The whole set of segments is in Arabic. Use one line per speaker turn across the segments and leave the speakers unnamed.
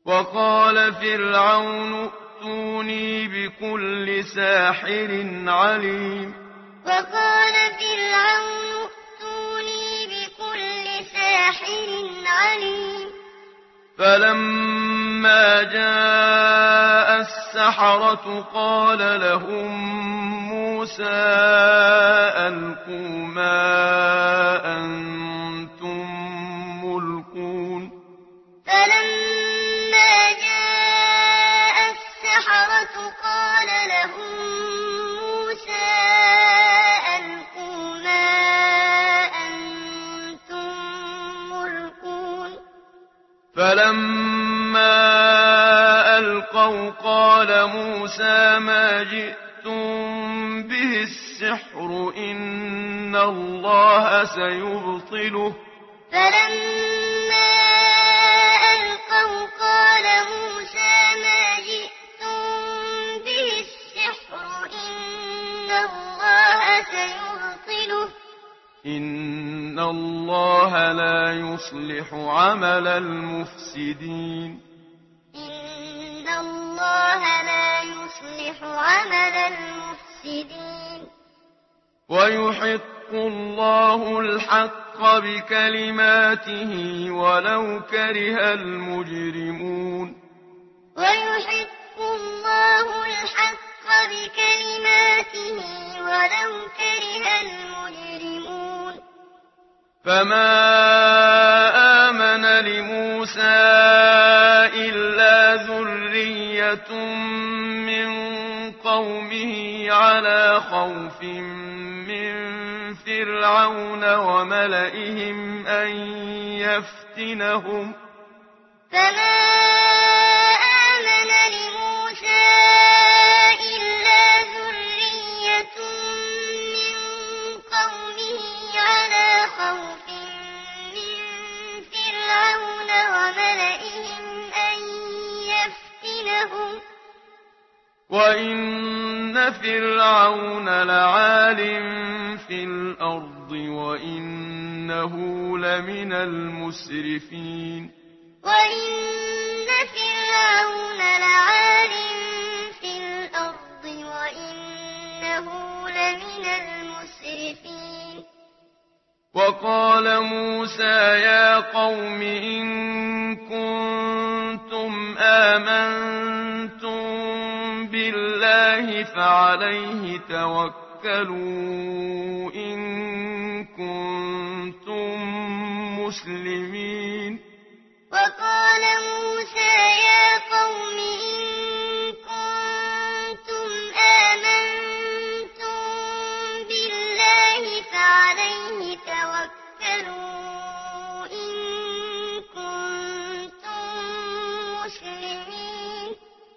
وقال فرعون ائتوني بكل ساحر عليم
وقال فرعون ائتوني بكل ساحر عليم
فلما جاء السحرة قال لهم موسى ألقوا ما أنتم ملقون
فلما جاء السحرة قال لهم موسى ألقوا ما أنتم ملقون
فلما ألقوا قال موسى ما جئتم به السحر إن الله سيبطله
فلما ألقوا قال موسى ما جئتم به السحر إن الله سيبطله
إن الله لا يصلح عمل المفسدين
إن الله لا يصلح عمل المفسدين
ويحق الله الحق بكلماته ولو كره المجرمون
ويحق الله الحق بكلماته ولو كره المجرمون
فما آمن لموسى إلا ذرية من قومه على خوف من فرعون وملئهم أن يفتنهم
فما آمن لموسى إلا ذرية من قومه على خوف من فرعون وملئهم أن يفتنهم
وإن فرعون لعال في الأرض وإنه لمن المسرفين
وإن فرعون لعال في الأرض وإنه لمن المسرفين
وقال موسى يا قوم إن كنتم آمنتم بالله فعليه توكلوا إن كنتم مسلمين
وقال موسى يا قوم إن كنتم آمنتم بالله فعليه توكلوا إن كنتم مسلمين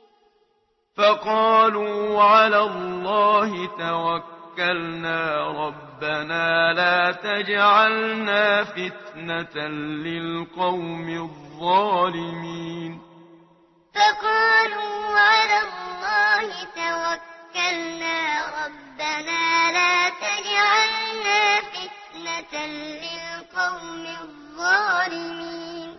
فقالوا على الله توكلنا ربنا لا تجعلنا فتنة للقوم الظالمين
فقالوا على الله توكلنا ربنا لا تجعلنا فتنة للقوم الظالمين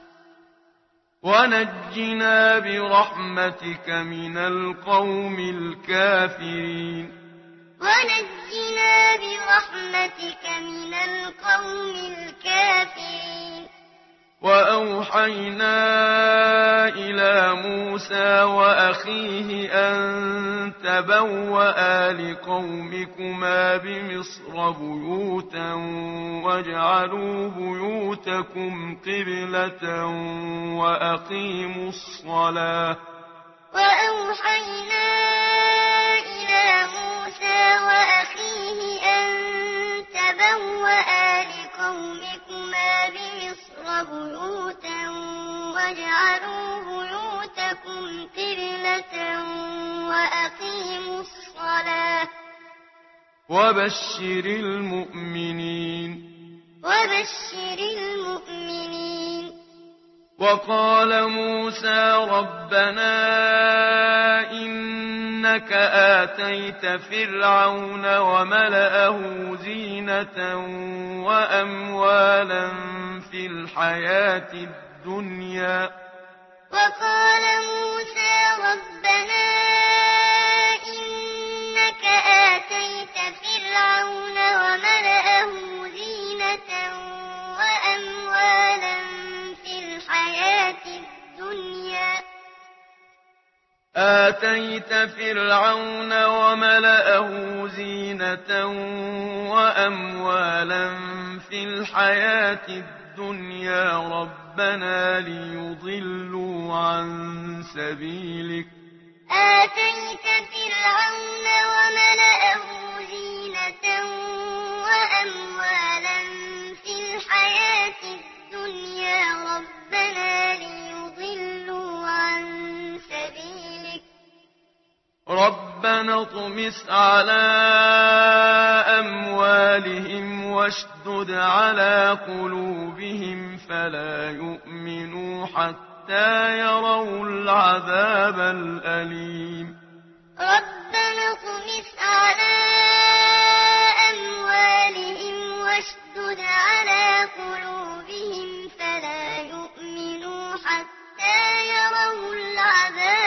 ونجنا برحمتك من القوم الكافرين
ونجنا برحمتك من القوم الكافرين
وأوحينا إلى موسى وأخيه أن تبوأ لقومكما بمصر بيوتا واجعلوا بيوتكم قبلة وأقيموا الصلاة
وأوحينا إلى موسى وأخيه أن تبوأ لقومكما بمصر بيوتا واجعلوا بيوتكم قبلة وأقيموا الصلاة
وبشر المؤمنين
وبشر المؤمنين
وقال موسى ربنا إنك آتيت فرعون وملأه زينة وأموالا في الحياة الدنيا
وقال
آتيت فرعون وملأه زينة وأموالا في الحياة الدنيا ربنا ليضلوا عن سبيلك
آتيت فرعون وملأه زينة وأموالا في الحياة الدنيا ربنا ليضلوا عن سبيلك
ربنا اطمس على أموالهم واشدد على قلوبهم فلا يؤمنوا حتى يروا العذاب الأليم
ربنا اطمس على أموالهم واشدد على قلوبهم فلا يؤمنوا حتى يروا العذاب